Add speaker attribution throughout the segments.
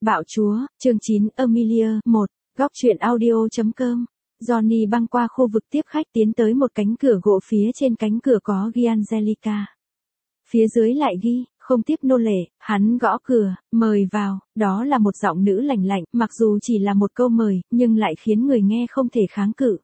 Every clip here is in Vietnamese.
Speaker 1: Bạo chúa, chương 9, Amelia, 1, góc truyện audio.com. Johnny băng qua khu vực tiếp khách tiến tới một cánh cửa gỗ, phía trên cánh cửa có ghi Angelica. Phía dưới lại ghi, không tiếp nô lệ. Hắn gõ cửa, mời vào, đó là một giọng nữ lạnh lạnh, mặc dù chỉ là một câu mời, nhưng lại khiến người nghe không thể kháng cự.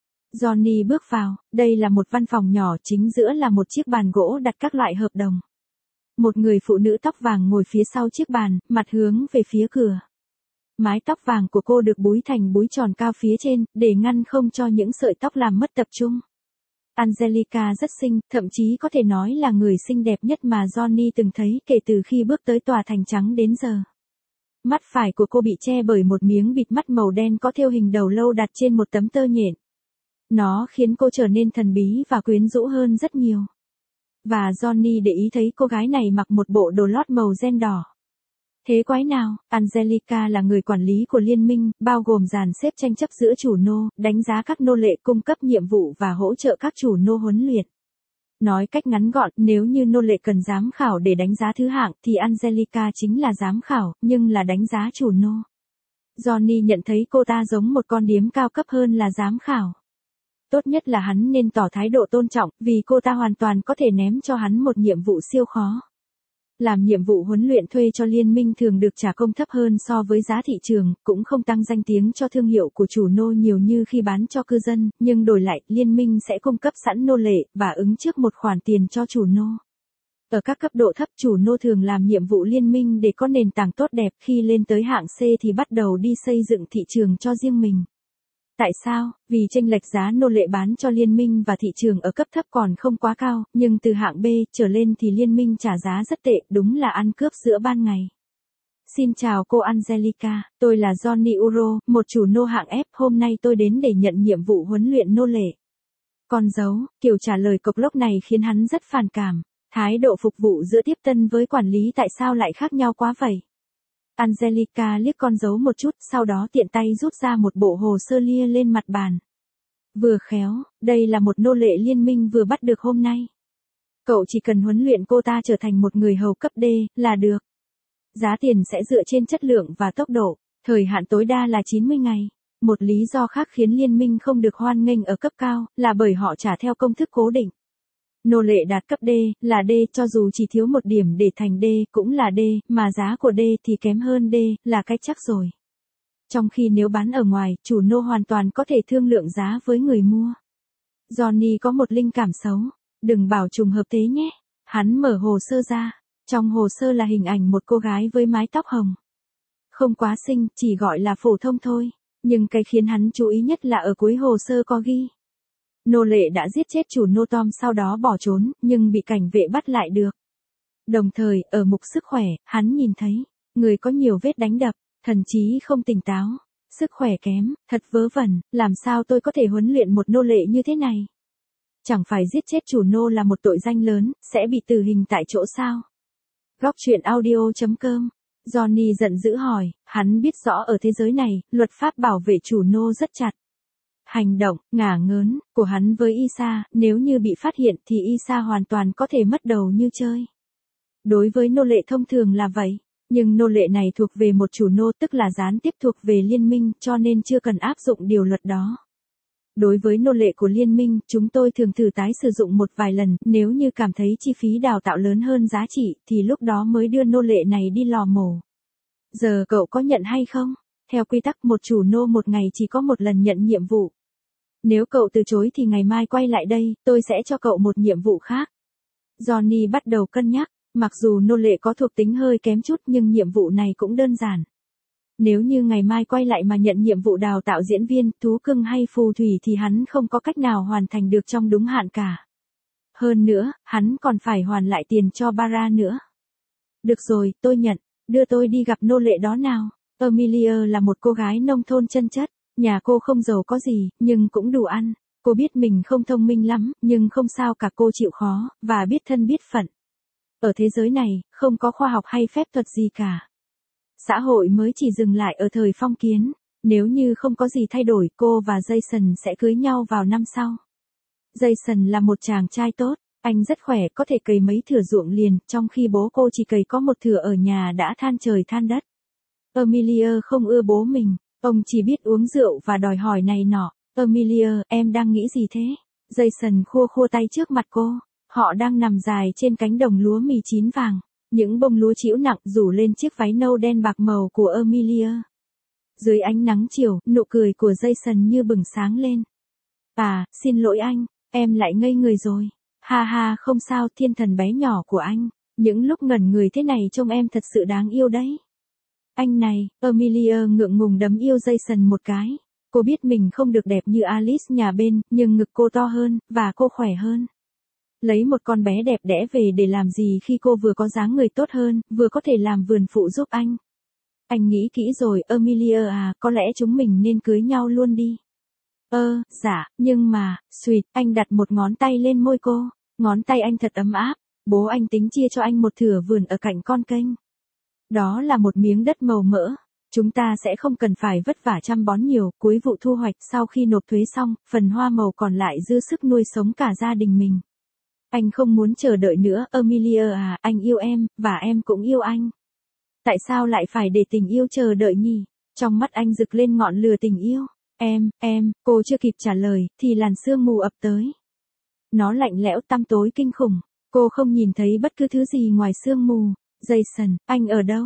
Speaker 1: Johnny bước vào, đây là một văn phòng nhỏ, chính giữa là một chiếc bàn gỗ đặt các loại hợp đồng. Một người phụ nữ tóc vàng ngồi phía sau chiếc bàn, mặt hướng về phía cửa. Mái tóc vàng của cô được búi thành búi tròn cao phía trên, để ngăn không cho những sợi tóc làm mất tập trung. Angelica rất xinh, thậm chí có thể nói là người xinh đẹp nhất mà Johnny từng thấy kể từ khi bước tới tòa thành trắng đến giờ. Mắt phải của cô bị che bởi một miếng bịt mắt màu đen có thêu hình đầu lâu đặt trên một tấm tơ nhện. Nó khiến cô trở nên thần bí và quyến rũ hơn rất nhiều. Và Johnny để ý thấy cô gái này mặc một bộ đồ lót màu ren đỏ. Thế quái nào, Angelica là người quản lý của liên minh, bao gồm dàn xếp tranh chấp giữa chủ nô, đánh giá các nô lệ, cung cấp nhiệm vụ và hỗ trợ các chủ nô huấn luyện. Nói cách ngắn gọn, nếu như nô lệ cần giám khảo để đánh giá thứ hạng thì Angelica chính là giám khảo, nhưng là đánh giá chủ nô. Johnny nhận thấy cô ta giống một con điếm cao cấp hơn là giám khảo. Tốt nhất là hắn nên tỏ thái độ tôn trọng, vì cô ta hoàn toàn có thể ném cho hắn một nhiệm vụ siêu khó. Làm nhiệm vụ huấn luyện thuê cho liên minh thường được trả công thấp hơn so với giá thị trường, cũng không tăng danh tiếng cho thương hiệu của chủ nô nhiều như khi bán cho cư dân, nhưng đổi lại, liên minh sẽ cung cấp sẵn nô lệ, và ứng trước một khoản tiền cho chủ nô. Ở các cấp độ thấp, chủ nô thường làm nhiệm vụ liên minh để có nền tảng tốt đẹp, khi lên tới hạng C thì bắt đầu đi xây dựng thị trường cho riêng mình. Tại sao? Vì chênh lệch giá nô lệ bán cho liên minh và thị trường ở cấp thấp còn không quá cao, nhưng từ hạng B trở lên thì liên minh trả giá rất tệ, đúng là ăn cướp giữa ban ngày. Xin chào cô Angelica, tôi là Johnny Uro, một chủ nô hạng F, hôm nay tôi đến để nhận nhiệm vụ huấn luyện nô lệ. Con dấu, kiểu trả lời cộc lốc này khiến hắn rất phản cảm. Thái độ phục vụ giữa tiếp tân với quản lý tại sao lại khác nhau quá vậy? Angelica liếc con dấu một chút, sau đó tiện tay rút ra một bộ hồ sơ lia lên mặt bàn. Vừa khéo, đây là một nô lệ liên minh vừa bắt được hôm nay. Cậu chỉ cần huấn luyện cô ta trở thành một người hầu cấp D, là được. Giá tiền sẽ dựa trên chất lượng và tốc độ, thời hạn tối đa là 90 ngày. Một lý do khác khiến liên minh không được hoan nghênh ở cấp cao, là bởi họ trả theo công thức cố định. Nô lệ đạt cấp D, là D, cho dù chỉ thiếu một điểm để thành D, cũng là D, mà giá của D thì kém hơn D, là cách chắc rồi. Trong khi nếu bán ở ngoài, chủ nô hoàn toàn có thể thương lượng giá với người mua. Johnny có một linh cảm xấu. Đừng bảo trùng hợp thế nhé. Hắn mở hồ sơ ra. Trong hồ sơ là hình ảnh một cô gái với mái tóc hồng. Không quá xinh, chỉ gọi là phổ thông thôi. Nhưng cái khiến hắn chú ý nhất là ở cuối hồ sơ có ghi. Nô lệ đã giết chết chủ nô Tom, sau đó bỏ trốn, nhưng bị cảnh vệ bắt lại được. Đồng thời, ở mục sức khỏe, hắn nhìn thấy, người có nhiều vết đánh đập, thần trí không tỉnh táo, sức khỏe kém, thật vớ vẩn, làm sao tôi có thể huấn luyện một nô lệ như thế này? Chẳng phải giết chết chủ nô là một tội danh lớn, sẽ bị tử hình tại chỗ sao? Góc truyện audio.com. Johnny giận dữ hỏi, hắn biết rõ ở thế giới này, luật pháp bảo vệ chủ nô rất chặt. Hành động, ngả ngớn, của hắn với Isa, nếu như bị phát hiện thì Isa hoàn toàn có thể mất đầu như chơi. Đối với nô lệ thông thường là vậy, nhưng nô lệ này thuộc về một chủ nô, tức là gián tiếp thuộc về liên minh, cho nên chưa cần áp dụng điều luật đó. Đối với nô lệ của liên minh, chúng tôi thường thử tái sử dụng một vài lần, nếu như cảm thấy chi phí đào tạo lớn hơn giá trị, thì lúc đó mới đưa nô lệ này đi lò mổ. Giờ cậu có nhận hay không? Theo quy tắc, một chủ nô một ngày chỉ có một lần nhận nhiệm vụ. Nếu cậu từ chối thì ngày mai quay lại đây, tôi sẽ cho cậu một nhiệm vụ khác. Johnny bắt đầu cân nhắc, mặc dù nô lệ có thuộc tính hơi kém chút nhưng nhiệm vụ này cũng đơn giản. Nếu như ngày mai quay lại mà nhận nhiệm vụ đào tạo diễn viên, thú cưng hay phù thủy thì hắn không có cách nào hoàn thành được trong đúng hạn cả. Hơn nữa, hắn còn phải hoàn lại tiền cho Bara nữa. Được rồi, tôi nhận, đưa tôi đi gặp nô lệ đó nào. Amelia là một cô gái nông thôn chân chất, nhà cô không giàu có gì, nhưng cũng đủ ăn. Cô biết mình không thông minh lắm, nhưng không sao cả, cô chịu khó, và biết thân biết phận. Ở thế giới này, không có khoa học hay phép thuật gì cả. Xã hội mới chỉ dừng lại ở thời phong kiến. Nếu như không có gì thay đổi, cô và Jason sẽ cưới nhau vào năm sau. Jason là một chàng trai tốt, anh rất khỏe, có thể cày mấy thửa ruộng liền, trong khi bố cô chỉ cày có một thửa ở nhà đã than trời than đất. Amelia không ưa bố mình, ông chỉ biết uống rượu và đòi hỏi này nọ. Amelia, em đang nghĩ gì thế? Jason khua khua tay trước mặt cô. Họ đang nằm dài trên cánh đồng lúa mì chín vàng. Những bông lúa trĩu nặng rủ lên chiếc váy nâu đen bạc màu của Amelia. Dưới ánh nắng chiều, nụ cười của Jason như bừng sáng lên. À, xin lỗi anh, em lại ngây người rồi. Ha ha, không sao, thiên thần bé nhỏ của anh. Những lúc ngẩn người thế này trông em thật sự đáng yêu đấy. Anh này, Amelia ngượng ngùng đấm yêu Jason một cái. Cô biết mình không được đẹp như Alice nhà bên, nhưng ngực cô to hơn, và cô khỏe hơn. Lấy một con bé đẹp đẽ về để làm gì khi cô vừa có dáng người tốt hơn, vừa có thể làm vườn phụ giúp anh. Anh nghĩ kỹ rồi, Amelia à, có lẽ chúng mình nên cưới nhau luôn đi. Dạ, nhưng mà, Sweet, anh đặt một ngón tay lên môi cô. Ngón tay anh thật ấm áp. Bố anh tính chia cho anh một thửa vườn ở cạnh con kênh. Đó là một miếng đất màu mỡ. Chúng ta sẽ không cần phải vất vả chăm bón nhiều, cuối vụ thu hoạch sau khi nộp thuế xong, phần hoa màu còn lại dư sức nuôi sống cả gia đình mình. Anh không muốn chờ đợi nữa, Amelia à, anh yêu em, và em cũng yêu anh. Tại sao lại phải để tình yêu chờ đợi nhỉ? Trong mắt anh rực lên ngọn lửa tình yêu. Cô chưa kịp trả lời, thì làn sương mù ập tới. Nó lạnh lẽo tăm tối kinh khủng. Cô không nhìn thấy bất cứ thứ gì ngoài sương mù. Jason, anh ở đâu?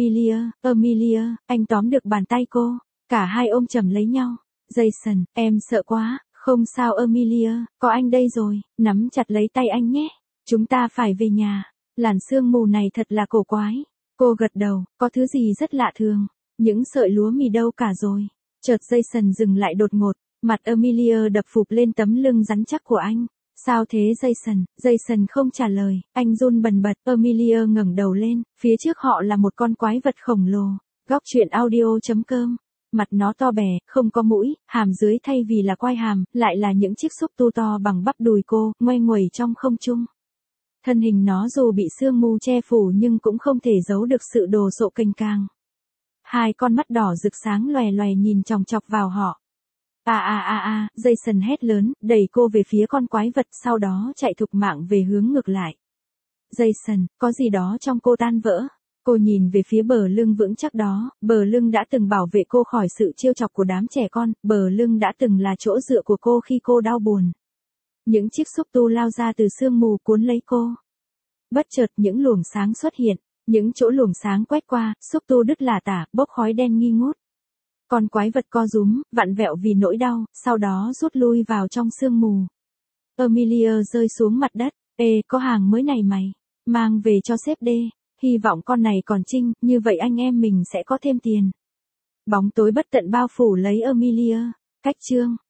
Speaker 1: Amelia, anh tóm được bàn tay cô. Cả hai ôm chầm lấy nhau. Jason, em sợ quá. Không sao Amelia, có anh đây rồi. Nắm chặt lấy tay anh nhé. Chúng ta phải về nhà. Làn sương mù này thật là cổ quái. Cô gật đầu, có thứ gì rất lạ thường. Những sợi lúa mì đâu cả rồi. Chợt Jason dừng lại đột ngột. Mặt Amelia đập phụp lên tấm lưng rắn chắc của anh. Sao thế Jason? Jason không trả lời, anh run bần bật. Amelia ngẩng đầu lên, phía trước họ là một con quái vật khổng lồ. Góc truyện audio.com. Mặt nó to bè, không có mũi, hàm dưới thay vì là quai hàm, lại là những chiếc xúc tu to bằng bắp đùi cô, ngoe nguẩy trong không trung. Thân hình nó dù bị sương mù che phủ nhưng cũng không thể giấu được sự đồ sộ kềnh càng. Hai con mắt đỏ rực sáng lòe lòe nhìn chòng chọc vào họ. Jason hét lớn, đẩy cô về phía con quái vật, sau đó chạy thục mạng về hướng ngược lại. Jason, có gì đó trong cô tan vỡ. Cô nhìn về phía bờ lưng vững chắc đó, bờ lưng đã từng bảo vệ cô khỏi sự trêu chọc của đám trẻ con, bờ lưng đã từng là chỗ dựa của cô khi cô đau buồn. Những chiếc xúc tu lao ra từ sương mù cuốn lấy cô. Bất chợt những luồng sáng xuất hiện, những chỗ luồng sáng quét qua, xúc tu đứt lả tả, bốc khói đen nghi ngút. Con quái vật co rúm, vặn vẹo vì nỗi đau, sau đó rút lui vào trong sương mù. Amelia rơi xuống mặt đất. Có hàng mới này mày. Mang về cho sếp đê. Hy vọng con này còn trinh, như vậy anh em mình sẽ có thêm tiền. Bóng tối bất tận bao phủ lấy Amelia. Cách chương.